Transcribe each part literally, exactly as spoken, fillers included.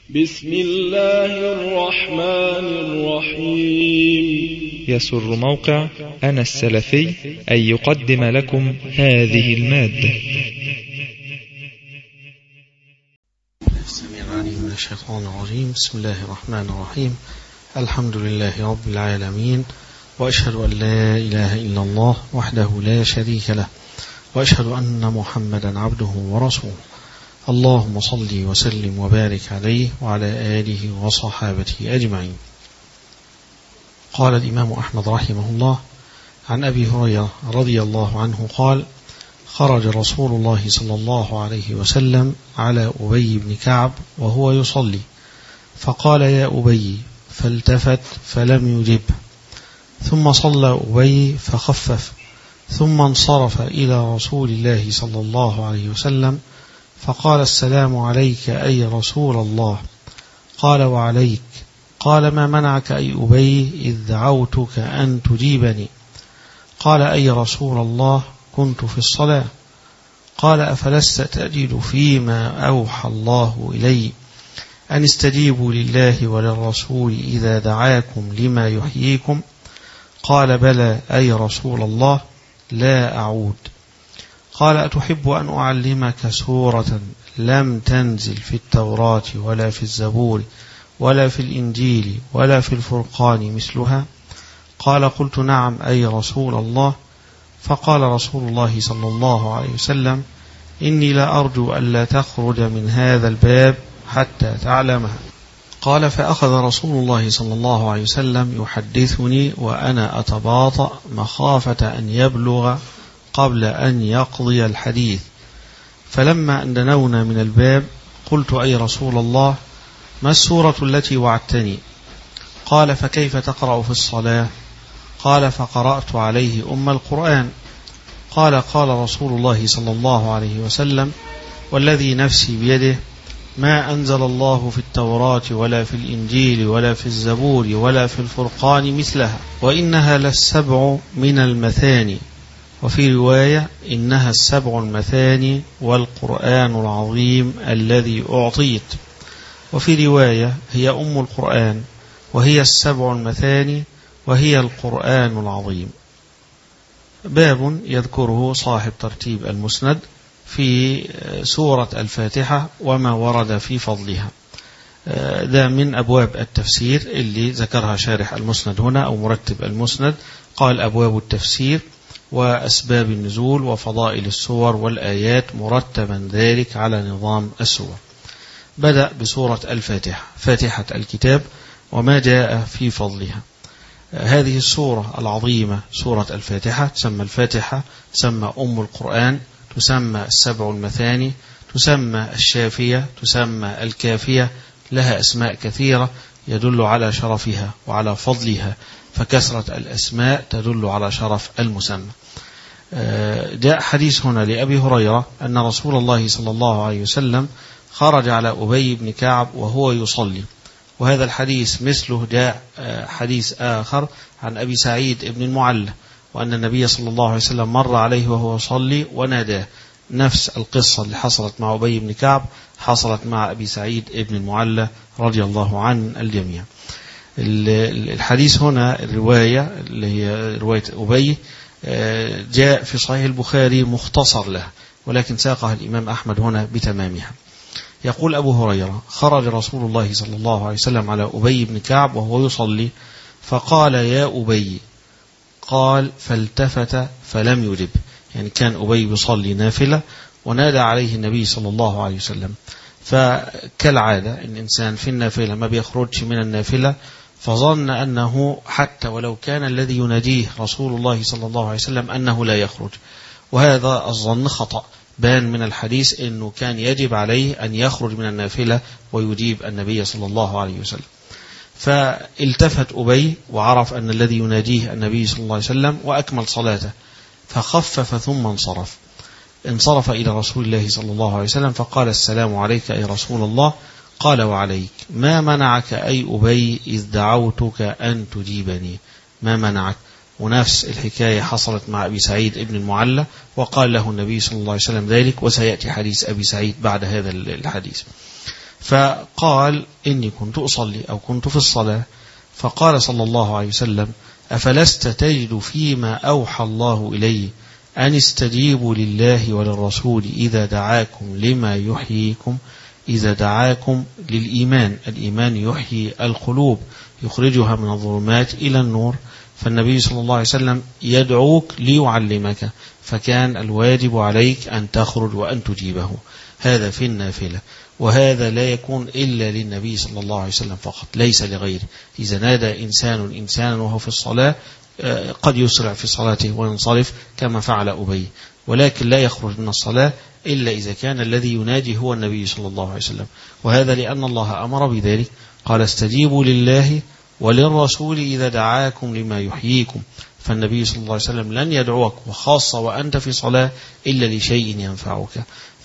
بسم الله الرحمن الرحيم. يسر موقع أنا السلفي أن يقدم لكم هذه المادة. السميع العليم من الشيطان الرجيم. بسم الله الرحمن الرحيم. الحمد لله رب العالمين، وأشهد أن لا إله إلا الله وحده لا شريك له، وأشهد أن محمدا عبده ورسوله. اللهم صل وسلم وبارك عليه وعلى آله وصحابته أجمعين. قال الإمام أحمد رحمه الله عن أبي هريرة رضي الله عنه قال: خرج رسول الله صلى الله عليه وسلم على أبي بن كعب وهو يصلي، فقال: يا أبي، فالتفت فلم يجب، ثم صلى أبي فخفف، ثم انصرف إلى رسول الله صلى الله عليه وسلم فقال: السلام عليك أي رسول الله. قال: وعليك. قال: ما منعك أي أبي إذ دعوتك أن تجيبني؟ قال: أي رسول الله، كنت في الصلاة. قال: أفلست تجد فيما أوحى الله إلي أن استجيبوا لله وللرسول إذا دعاكم لما يحييكم؟ قال: بلى أي رسول الله، لا أعود. قال: أتحب أن أعلمك سورة لم تنزل في التوراة ولا في الزبور ولا في الإنجيل ولا في الفرقان مثلها؟ قال: قلت: نعم أي رسول الله. فقال رسول الله صلى الله عليه وسلم: إني لا أرجو ألا تخرج من هذا الباب حتى تعلمها. قال: فأخذ رسول الله صلى الله عليه وسلم يحدثني وأنا أتباطأ مخافة أن يبلغ قبل أن يقضي الحديث، فلما أن دنونا من الباب قلت: أي رسول الله، ما السورة التي وعدتني؟ قال: فكيف تقرأ في الصلاة؟ قال: فقرأت عليه أم القرآن. قال: قال رسول الله صلى الله عليه وسلم: والذي نفسي بيده، ما أنزل الله في التوراة ولا في الإنجيل ولا في الزبور ولا في الفرقان مثلها، وإنها للسبع من المثاني، وفي رواية: إنها السبع المثاني والقرآن العظيم الذي أعطيت، وفي رواية: هي أم القرآن وهي السبع المثاني وهي القرآن العظيم. باب يذكره صاحب ترتيب المسند في سورة الفاتحة وما ورد في فضلها. ده من أبواب التفسير اللي ذكرها شارح المسند هنا أو مرتب المسند. قال: أبواب التفسير وأسباب النزول وفضائل السور والآيات، مرتبا ذلك على نظام السور. بدأ بسورة الفاتحة، فاتحة الكتاب وما جاء في فضلها. هذه السورة العظيمة سورة الفاتحة تسمى الفاتحة، تسمى أم القرآن، تسمى السبع المثاني، تسمى الشافية، تسمى الكافية، لها أسماء كثيرة يدل على شرفها وعلى فضلها، فكثرة الأسماء تدل على شرف المسمى. جاء حديث هنا لأبي هريرة أن رسول الله صلى الله عليه وسلم خرج على أبي بن كعب وهو يصلي، وهذا الحديث مثله جاء حديث آخر عن أبي سعيد بن المعلى، وأن النبي صلى الله عليه وسلم مر عليه وهو يصلي وناداه. نفس القصة اللي حصلت مع أبي بن كعب حصلت مع أبي سعيد بن المعلى رضي الله عن الجميع. الحديث هنا الرواية اللي هي رواية أبي جاء في صحيح البخاري مختصر له، ولكن ساقها الإمام أحمد هنا بتمامها. يقول أبو هريرة: خرج رسول الله صلى الله عليه وسلم على أبي بن كعب وهو يصلي، فقال: يا أبي. قال: فالتفت فلم يجب، يعني كان أبي بيصلي نافلة ونادى عليه النبي صلى الله عليه وسلم. فكالعادة الإنسان في النافلة ما بيخرجش من النافلة، فظن أنه حتى ولو كان الذي يناديه رسول الله صلى الله عليه وسلم أنه لا يخرج، وهذا الظن خطأ. بان من الحديث أنه كان يجب عليه أن يخرج من النافلة ويجيب النبي صلى الله عليه وسلم. فالتفت أبي وعرف أن الذي يناديه النبي صلى الله عليه وسلم وأكمل صلاته، فخفف ثم انصرف انصرف إلى رسول الله صلى الله عليه وسلم فقال: السلام عليك أي رسول الله. قال: وعليك. ما منعك أي أبي إذ دعوتك أن تجيبني؟ ما منعك؟ ونفس الحكاية حصلت مع أبي سعيد ابن المعلى، وقال له النبي صلى الله عليه وسلم ذلك، وسيأتي حديث أبي سعيد بعد هذا الحديث. فقال إني كنت أصلي أو كنت في الصلاة. فقال صلى الله عليه وسلم أفلست تجد فيما أوحى الله إلي أن استجيبوا لله وللرسول إذا دعاكم لما يحييكم، إذا دعاكم للإيمان. الإيمان يحيي القلوب يخرجها من الظلمات إلى النور، فالنبي صلى الله عليه وسلم يدعوك ليعلمك، فكان الواجب عليك أن تخرج وأن تجيبه. هذا في النافلة، وهذا لا يكون إلا للنبي صلى الله عليه وسلم فقط، ليس لغيره. إذا نادى إنسان إنسانا وهو في الصلاة قد يسرع في صلاته وينصرف كما فعل أبي، ولكن لا يخرج من الصلاة إلا إذا كان الذي يناجي هو النبي صلى الله عليه وسلم. وهذا لأن الله أمر بذلك، قال استجيبوا لله وللرسول إذا دعاكم لما يحييكم. فالنبي صلى الله عليه وسلم لن يدعوك وخاصة وأنت في صلاة إلا لشيء ينفعك.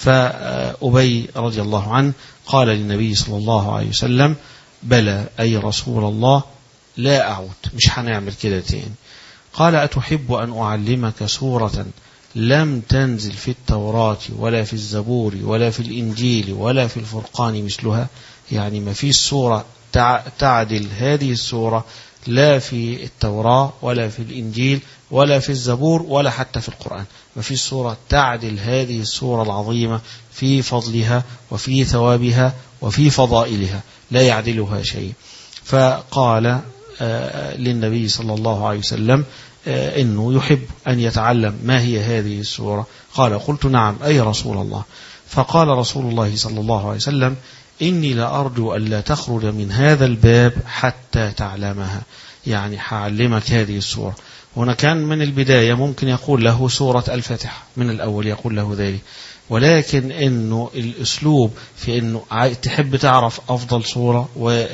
فأبي رضي الله عنه قال للنبي صلى الله عليه وسلم بلى أي رسول الله لا أعود، مش هنعمل كده تاني. قال أتحب أن أعلمك سورة لم تنزل في التوراة ولا في الزبور ولا في الإنجيل ولا في الفرقان مثلها؟ يعني ما فيش سورة تعدل هذه السورة، لا في التوراة ولا في الإنجيل ولا في الزبور ولا حتى في القرآن. ما فيش سورة تعدل هذه السورة العظيمة في فضلها وفي ثوابها وفي فضائلها، لا يعدلها شيء. فقال للنبي صلى الله عليه وسلم إنه يحب أن يتعلم ما هي هذه السورة. قال قلت نعم أي رسول الله. فقال رسول الله صلى الله عليه وسلم إني لأرجو أن لا تخرج من هذا الباب حتى تعلمها، يعني حعلمك هذه السورة. هنا كان من البداية ممكن يقول له سورة الفاتحة، من الأول يقول له ذلك، ولكن إنه الأسلوب في إنه تحب تعرف أفضل سورة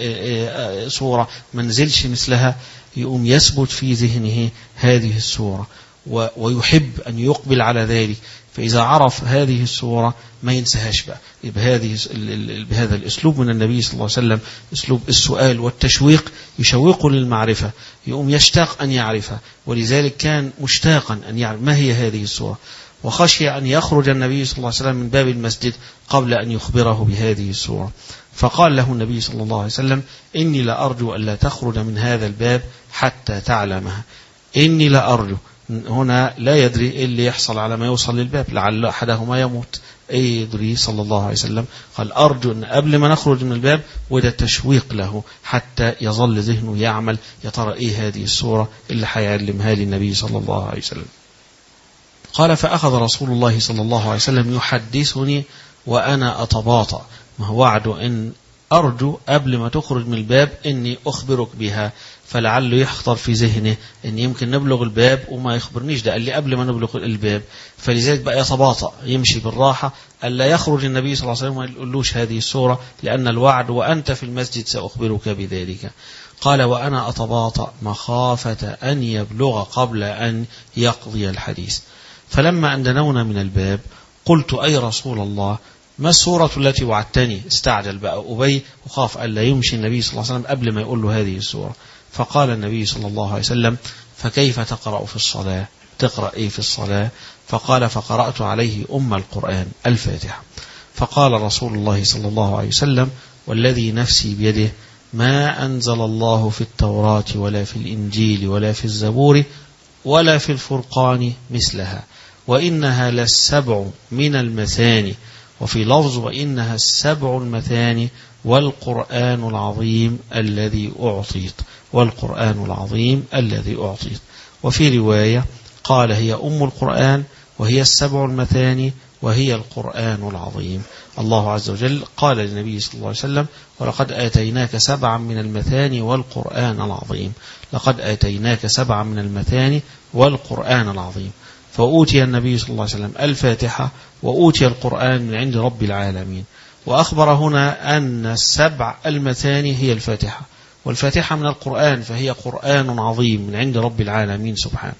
وسورة منزلش مثلها، يقوم يثبت في ذهنه هذه السورة ويحب أن يقبل على ذلك. فإذا عرف هذه السورة ما ينساهاش بقى. بهذه بهذا الأسلوب من النبي صلى الله عليه وسلم، أسلوب السؤال والتشويق، يشوقه للمعرفة، يقوم يشتاق أن يعرفها. ولذلك كان مشتاقا أن يعرف ما هي هذه السورة، وخشي أن يخرج النبي صلى الله عليه وسلم من باب المسجد قبل أن يخبره بهذه السورة. فقال له النبي صلى الله عليه وسلم إني لأرجو أن لا تخرج من هذا الباب حتى تعلمها. إني لأرجو، هنا لا يدري إيه اللي يحصل على ما يوصل للباب، لعل أحدهما يموت، أي يدري صلى الله عليه وسلم. قال أرجو أن قبل ما نخرج من الباب، وده تشويق له حتى يظل ذهنه يعمل يا ترى إيه هذه السورة اللي حيعلمها للنبي صلى الله عليه وسلم. قال فأخذ رسول الله صلى الله عليه وسلم يحدثني وأنا أتباطأ، ما هو وعد إن أرجو قبل ما تخرج من الباب إني أخبرك بها، فلعله يخطر في ذهنه إن يمكن نبلغ الباب وما يخبرنيش، ده قال لي قبل ما نبلغ الباب. فلذلك بقى يتباطأ، يمشي بالراحة، ألا يخرج النبي صلى الله عليه وسلم وما يقولوش هذه السورة، لأن الوعد وأنت في المسجد سأخبرك بذلك. قال وأنا أتباطأ مخافة أن يبلغ قبل أن يقضي الحديث. فلما أن دنونا من الباب قلت أي رسول الله ما السورة التي وعدتني؟ استعجل بقى أبي وخاف ألا يمشي النبي صلى الله عليه وسلم قبل ما يقول له هذه السورة. فقال النبي صلى الله عليه وسلم فكيف تقرأ في الصلاة؟ تقرأ إيه في الصلاة؟ فقال فقرأت عليه أم القرآن الفاتحة. فقال رسول الله صلى الله عليه وسلم والذي نفسي بيده ما أنزل الله في التوراة ولا في الإنجيل ولا في الزبور ولا في الفرقان مثلها، وإنها للسبع من المثاني، وفي لفظ وإنها السبع المثاني والقرآن العظيم الذي أعطيت، والقرآن العظيم الذي أعطيت. وفي رواية قال هي أم القرآن وهي السبع المثاني وهي القرآن العظيم. الله عز وجل قال للنبي صلى الله عليه وسلم ولقد آتيناك سبعا من المثاني والقرآن العظيم، لقد آتيناك سبعا من المثاني والقرآن العظيم. فأوتي النبي صلى الله عليه وسلم الفاتحة وأوتي القرآن من عند رب العالمين. وأخبر هنا أن السبع المثاني هي الفاتحة، والفاتحة من القرآن فهي قرآن عظيم من عند رب العالمين سبحانه.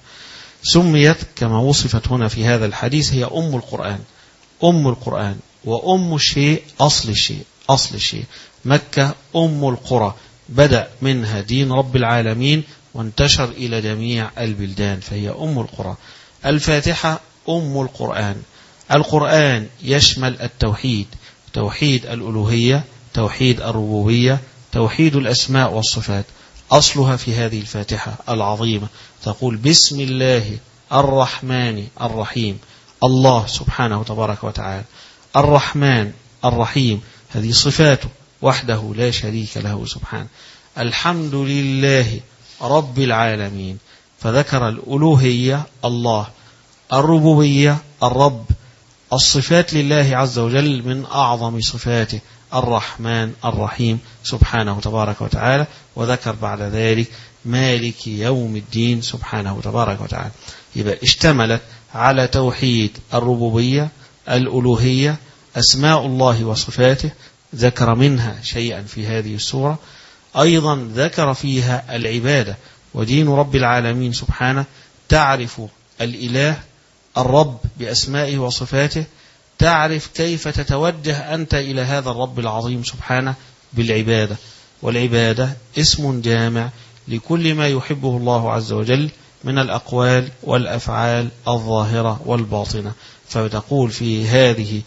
سميت كما وصفت هنا في هذا الحديث هي أم القرآن، أم القرآن، وأم الشيء أصل الشيء، أصل الشيء. مكة أم القرى، بدأ منها دين رب العالمين وانتشر إلى جميع البلدان، فهي أم القرى. الفاتحة أم القرآن. القرآن يشمل التوحيد، توحيد الألوهية، توحيد الربوبية، توحيد الأسماء والصفات. أصلها في هذه الفاتحة العظيمة تقول بسم الله الرحمن الرحيم. الله سبحانه تبارك وتعالى الرحمن الرحيم، هذه صفاته وحده لا شريك له سبحانه. الحمد لله رب العالمين، فذكر الألوهية الله، الربوبية الرب، الصفات لله عز وجل من أعظم صفاته الرحمن الرحيم سبحانه تبارك وتعالى، وذكر بعد ذلك مالك يوم الدين سبحانه تبارك وتعالى. يبقى اشتملت على توحيد الربوبية، الألوهية، أسماء الله وصفاته، ذكر منها شيئا في هذه السورة. أيضا ذكر فيها العبادة، ودين رب العالمين سبحانه، تعرف الإله الرب بأسمائه وصفاته، تعرف كيف تتوجه أنت إلى هذا الرب العظيم سبحانه بالعبادة. والعبادة اسم جامع لكل ما يحبه الله عز وجل من الأقوال والأفعال الظاهرة والباطنة. فتقول في هذه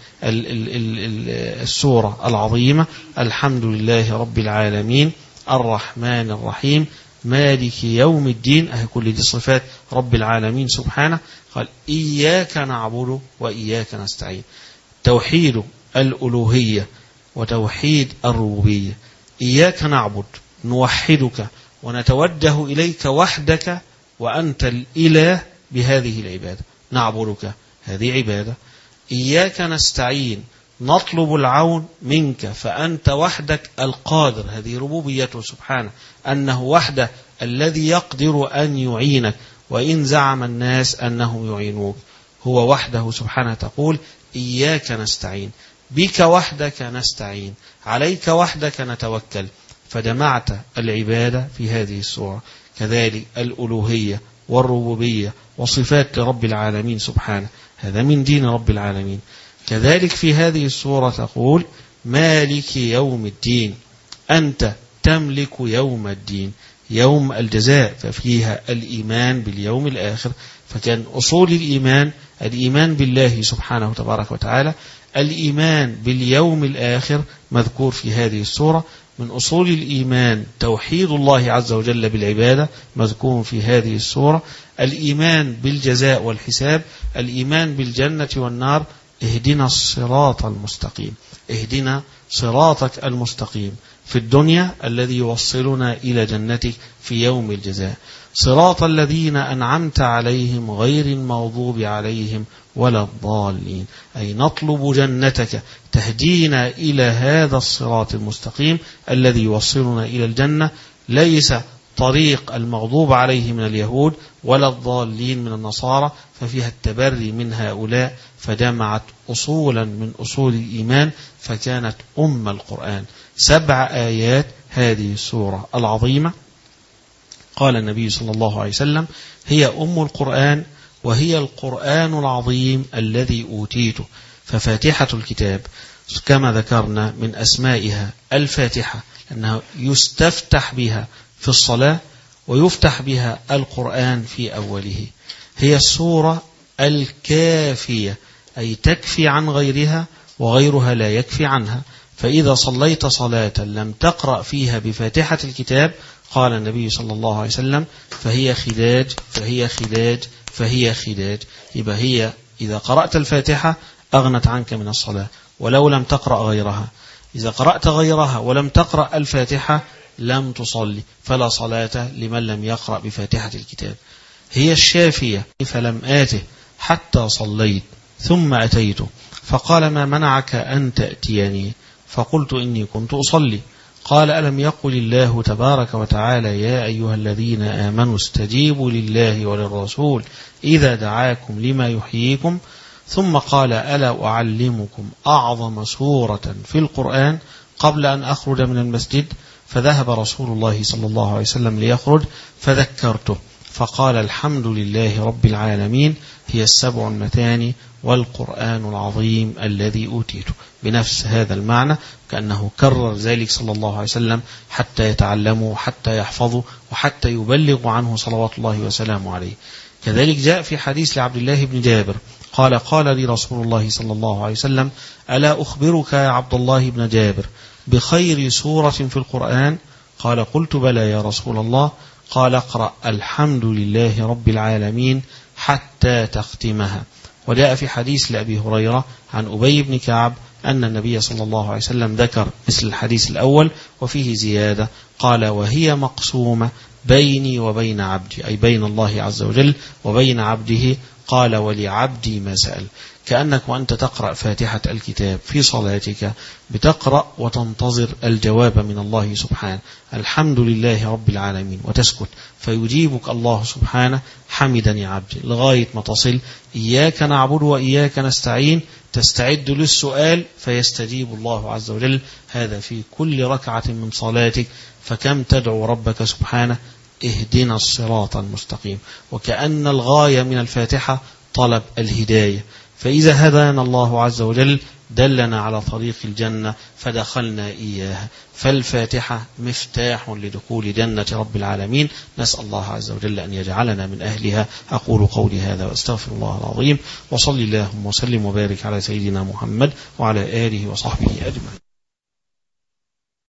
السورة العظيمة الحمد لله رب العالمين الرحمن الرحيم مالك يوم الدين، أهي كل دي صفات رب العالمين سبحانه. قال إياك نعبد وإياك نستعين، توحيد الألوهية وتوحيد الربوبية. إياك نعبد، نوحدك ونتوجه إليك وحدك وأنت الإله بهذه العبادة، نعبدك، هذه عبادة. إياك نستعين، نطلب العون منك فأنت وحدك القادر، هذه ربوبيته سبحانه، أنه وحده الذي يقدر أن يعينك، وإن زعم الناس أنهم يعينوك، هو وحده سبحانه. تقول إياك نستعين، بك وحدك نستعين، عليك وحدك نتوكل. فجمعت العبادة في هذه السورة، كذلك الألوهية والربوبية وصفات رب العالمين سبحانه، هذا من دين رب العالمين. كذلك في هذه السورة تقول مالك يوم الدين، أنت تملك يوم الدين، يوم الجزاء، ففيها الإيمان باليوم الآخر. فكان أصول الإيمان الإيمان بالله سبحانه تبارك وتعالى، الإيمان باليوم الآخر مذكور في هذه السورة. من أصول الإيمان توحيد الله عز وجل بالعبادة مذكور في هذه السورة، الإيمان بالجزاء والحساب، الإيمان بالجنة والنار. اهدنا الصراط المستقيم، اهدنا صراطك المستقيم في الدنيا الذي يوصلنا إلى جنتك في يوم الجزاء، صراط الذين أنعمت عليهم غير المغضوب عليهم ولا الضالين، أي نطلب جنتك، تهدينا إلى هذا الصراط المستقيم الذي يوصلنا إلى الجنة، ليس طريق المغضوب عليه من اليهود ولا الضالين من النصارى، ففيها التبري من هؤلاء. فجمعت أصولا من أصول الإيمان، فكانت أم القرآن. سبع آيات هذه السورة العظيمة، قال النبي صلى الله عليه وسلم هي أم القرآن وهي القرآن العظيم الذي أوتيته. ففاتحة الكتاب كما ذكرنا من أسمائها الفاتحة، أنها يستفتح بها في الصلاة ويفتح بها القرآن في أوله. هي السورة الكافية، أي تكفي عن غيرها وغيرها لا يكفي عنها. فإذا صليت صلاة لم تقرأ فيها بفاتحة الكتاب، قال النبي صلى الله عليه وسلم فهي خداج فهي خداج فهي خداج. يبقى هي إذا قرأت الفاتحة أغنت عنك من الصلاة ولو لم تقرأ غيرها، إذا قرأت غيرها ولم تقرأ الفاتحة لم تصلي، فلا صلاة لمن لم يقرأ بفاتحة الكتاب. هي الشافية، فلم آته حتى صليت ثم أتيت فقال ما منعك أن تأتيني؟ فقلت إني كنت أصلي. قال ألم يقل الله تبارك وتعالى يا أيها الذين آمنوا استجيبوا لله وللرسول إذا دعاكم لما يحييكم؟ ثم قال ألا أعلمكم أعظم سورة في القرآن قبل أن أخرج من المسجد؟ فذهب رسول الله صلى الله عليه وسلم ليخرج فذكرته فقال الحمد لله رب العالمين هي السبع المثاني والقرآن العظيم الذي أوتيته، بنفس هذا المعنى، كأنه كرر ذلك صلى الله عليه وسلم حتى يتعلموا حتى يحفظوا وحتى يبلغوا عنه صلوات الله وسلامه عليه. كذلك جاء في حديث لعبد الله بن جابر قال قال لي رسول الله صلى الله عليه وسلم ألا أخبرك يا عبد الله بن جابر بخير سورة في القرآن؟ قال قلت بلى يا رسول الله. قال اقرأ الحمد لله رب العالمين حتى تختمها. وجاء في حديث لأبي هريرة عن أبي بن كعب أن النبي صلى الله عليه وسلم ذكر مثل الحديث الأول وفيه زيادة، قال وهي مقسومة بيني وبين عبدي، أي بين الله عز وجل وبين عبده. قال ولعبدي ما سأل. كأنك وأنت تقرأ فاتحة الكتاب في صلاتك بتقرأ وتنتظر الجواب من الله سبحانه، الحمد لله رب العالمين، وتسكت فيجيبك الله سبحانه حمدني عبدي، لغاية ما تصل إياك نعبد وإياك نستعين، تستعد للسؤال فيستجيب الله عز وجل. هذا في كل ركعة من صلاتك. فكم تدعو ربك سبحانه اهدنا الصراط المستقيم، وكأن الغاية من الفاتحة طلب الهداية. فإذا هدانا الله عز وجل دلنا على طريق الجنة فدخلنا إياها. فالفاتحة مفتاح لدخول جنة رب العالمين. نسأل الله عز وجل أن يجعلنا من أهلها. أقول قولي هذا وأستغفر الله العظيم، وصلي اللهم وسلم وبارك على سيدنا محمد وعلى آله وصحبه أجمعين.